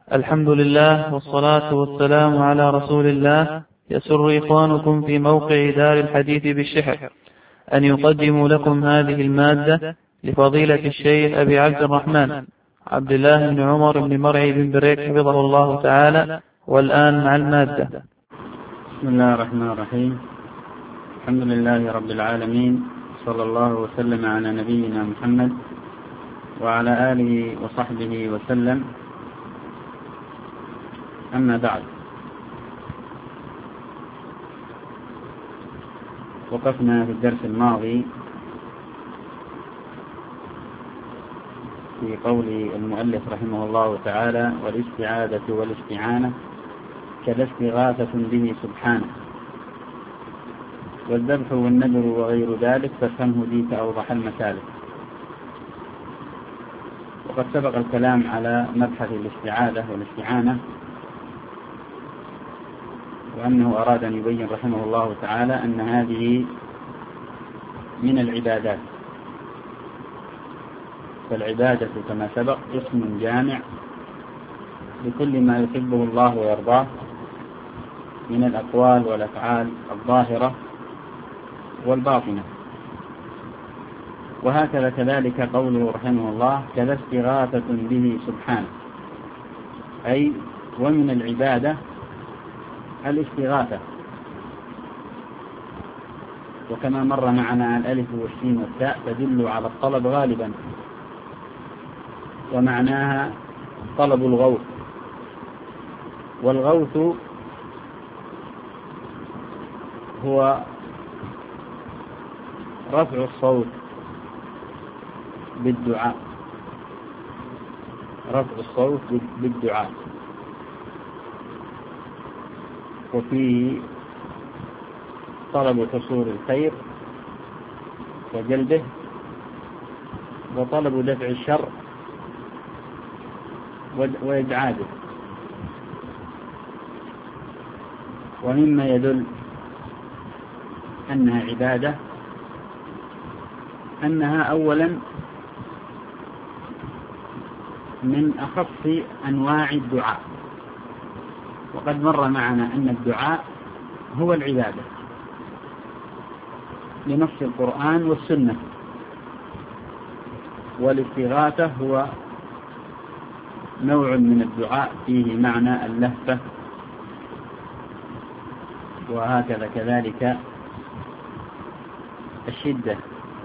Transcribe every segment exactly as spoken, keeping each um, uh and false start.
الحمد لله والصلاة والسلام على رسول الله. يسر إخوانكم في موقع دار الحديث بالشحر أن يقدموا لكم هذه المادة لفضيلة الشيخ أبي عبد الرحمن عبد الله بن عمر بن مرعي بن بريك حفظه الله تعالى. والآن مع المادة. بسم الله الرحمن الرحيم. الحمد لله رب العالمين، صلى الله وسلم على نبينا محمد وعلى آله وصحبه وسلم. أما بعد، وقفنا في الدرس الماضي في قول المؤلف رحمه الله تعالى: والاستعاذة والاستعانة كذا استغاثة به سبحانه، والذبح والنذر وغير ذلك فافهمه ديك أوضح المسالك. وقد سبق الكلام على مبحث الاستعاذة والاستعانة، وأنه أراد أن يبين رحمه الله تعالى أن هذه من العبادات. فالعبادة كما سبق اسم جامع لكل ما يحبه الله ويرضاه من الأقوال والأفعال الظاهرة والباطنة. وهكذا كذلك قوله رحمه الله: كذا استغاثة به سبحانه، أي ومن العبادة الاستغاثة. وكما مر معنا الألف والسين والتاء تدل على الطلب غالبا، ومعناها طلب الغوث. والغوث هو رفع الصوت بالدعاء، رفع الصوت بالدعاء، وفيه طلب حصول الخير وجلبه، وطلب دفع الشر وإبعاده. ومما يدل أنها عبادة أنها أولا من أخص أنواع الدعاء. وقد مر معنا أن الدعاء هو العبادة لنص القرآن والسنة، والاستغاثة هو نوع من الدعاء فيه معنى اللهفة. وهكذا كذلك الشدة،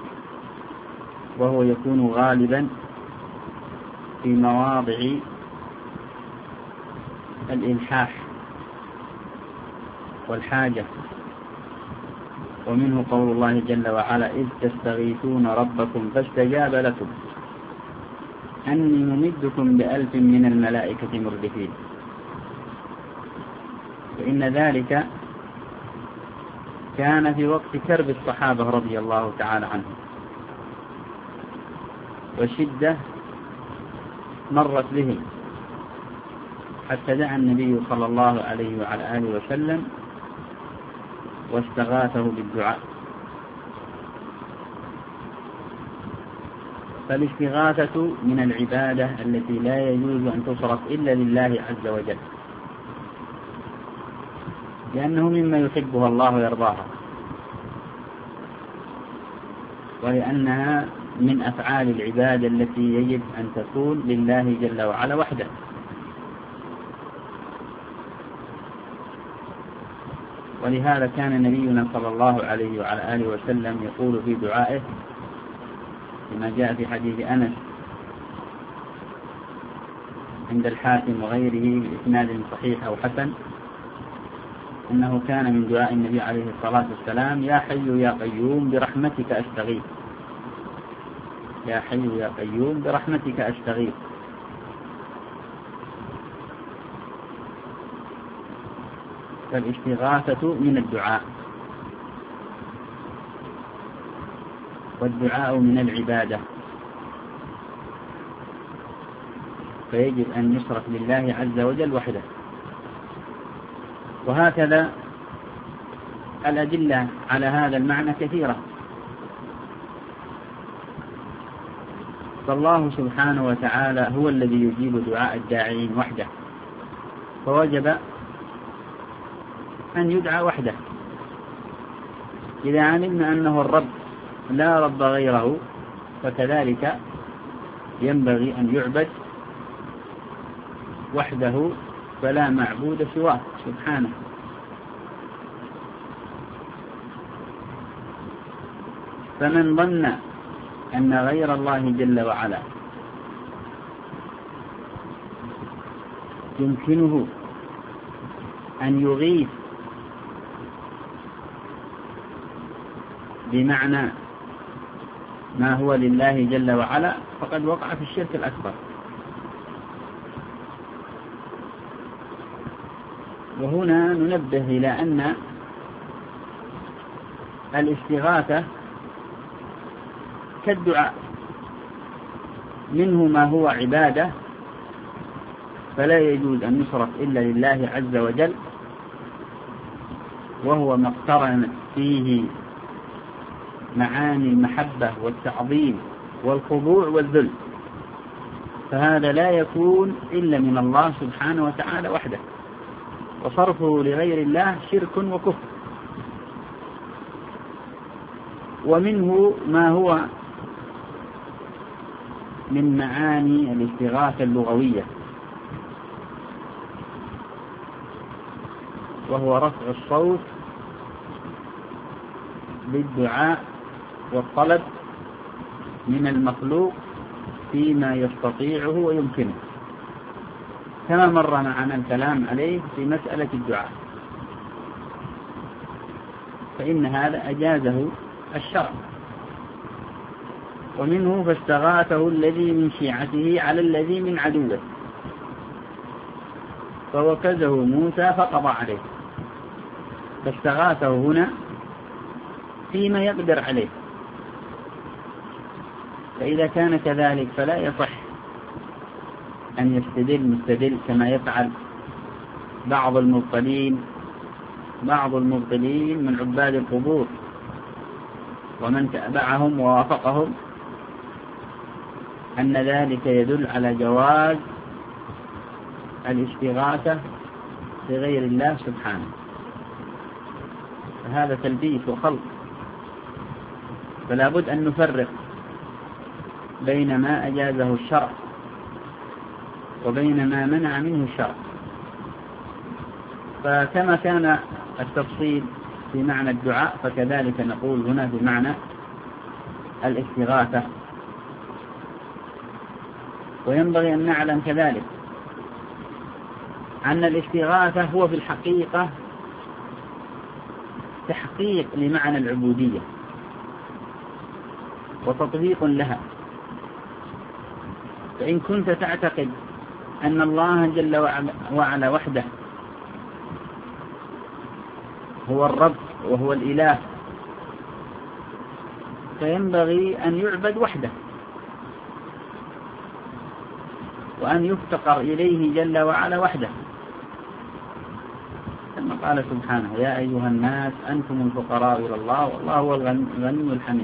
وهو يكون غالبا في مواضع الإلحاح والحاجة. ومنه قول الله جل وعلا: إذ تستغيثون ربكم فاستجاب لكم أني ممدكم بألف من الملائكة مردفين. فإن ذلك كان في وقت كرب الصحابة رضي الله تعالى عنهم، وشدة مرت بهم حتى دعا النبي صلى الله عليه وعلى آله وسلم واستغاثه بالدعاء. فالاستغاثة من العبادة التي لا يجوز أن تصرف إلا لله عز وجل، لأنه مما يحبها الله ويرضاها، ولأنها من أفعال العبادة التي يجب أن تكون لله جل وعلا وحده. ولهذا كان نبينا صلى الله عليه وعلى آله وسلم يقول في دعائه كما جاء في حديث أنس عند الحاكم وغيره بإسناد صحيح أو حسن، إنه كان من دعاء النبي عليه الصلاة والسلام: يا حي يا قيوم برحمتك أستغيث، يا حي يا قيوم برحمتك أستغيث. فالاستغاثة من الدعاء، والدعاء من العبادة، فيجب أن يصرف لله عز وجل وحده. وهكذا الأدلة على هذا المعنى كثيرة. فالله سبحانه وتعالى هو الذي يجيب دعاء الداعين وحده فوجب أن يدعى وحده. إذا علمنا أنه الرب لا رب غيره فكذلك ينبغي أن يعبد وحده فلا معبود سواه سبحانه. فمن ظن أن غير الله جل وعلا يمكنه أن يغيث بمعنى ما هو لله جل وعلا فقد وقع في الشرك الأكبر. وهنا ننبه إلى أن الاستغاثة كالدعاء، منه ما هو عبادة فلا يجوز أن يصرف إلا لله عز وجل، وهو ما اقترنت فيه معاني المحبة والتعظيم والخضوع والذل، فهذا لا يكون إلا من الله سبحانه وتعالى وحده، وصرفه لغير الله شرك وكفر. ومنه ما هو من معاني الاستغاثة اللغوية، وهو رفع الصوت بالدعاء والطلب من المخلوق فيما يستطيعه ويمكنه، كما مر معنا الكلام عليه في مسألة الدعاء، فإن هذا أجازه الشرع. ومنه فاستغاثه الذي من شيعته على الذي من عدوه فوكزه موسى فقضى عليه، فاستغاثه هنا فيما يقدر عليه. فإذا كان كذلك فلا يصح أن يستدل مستدل كما يفعل بعض المبطلين بعض المبطلين من عباد القبور ومن تابعهم ووافقهم، أن ذلك يدل على جواز الاستغاثة بغير الله سبحانه، فهذا تلبيس وخلط. فلا بد أن نفرق بين ما أجازه الشرع وبين ما منع منه الشرع. فكما كان التفصيل في معنى الدعاء فكذلك نقول هنا في معنى الاستغاثة. وينبغي أن نعلم كذلك أن الاستغاثة هو في الحقيقة تحقيق لمعنى العبودية وتطبيق لها. فإن كنت تعتقد أن الله جل وعلا وحده هو الرب وهو الإله فينبغي أن يعبد وحده وأن يفتقر إليه جل وعلا وحده، كما قال سبحانه: يا أيها الناس أنتم الفقراء إلى الله والله هو الغني الحميد.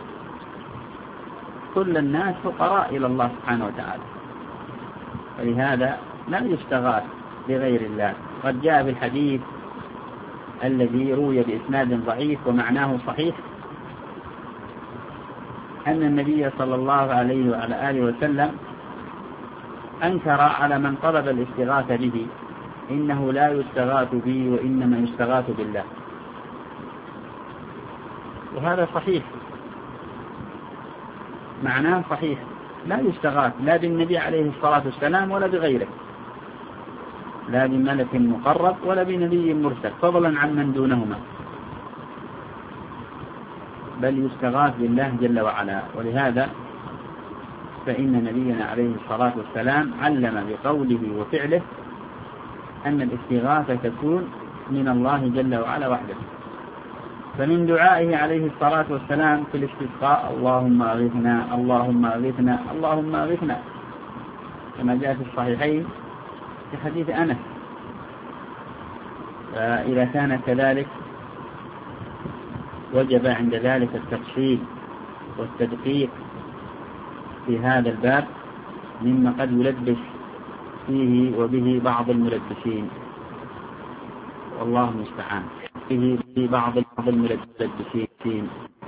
كل الناس فقراء إلى الله سبحانه وتعالى، ولهذا لا يستغاث بغير الله. قد جاء في الحديث الذي روي بإسناد ضعيف ومعناه صحيح أن النبي صلى الله عليه وعلى آله وسلم أنكر على من طلب الاستغاثة به، إنه لا يستغاث به وإنما يستغاث بالله. وهذا صحيح، معناه صحيح، لا يستغاث لا بالنبي عليه الصلاة والسلام ولا بغيره، لا بملك مقرب ولا بنبي مرسل، فضلا عن من دونهما، بل يستغاث بالله جل وعلا. ولهذا فإن نبينا عليه الصلاة والسلام علم بقوله وفعله أن الاستغاثة تكون من الله جل وعلا وحده. فمن دعائه عليه الصلاة والسلام في الاستسقاء: اللهم أغثنا اللهم أغثنا اللهم أغثنا، كما جاء في الصحيحين في حديث أنس. فإذا كان كذلك وجب عند ذلك التفصيل والتدقيق في هذا الباب مما قد يلبس فيه وبه بعض الملبسين، والله المستعان، فيه بعض الملبسين.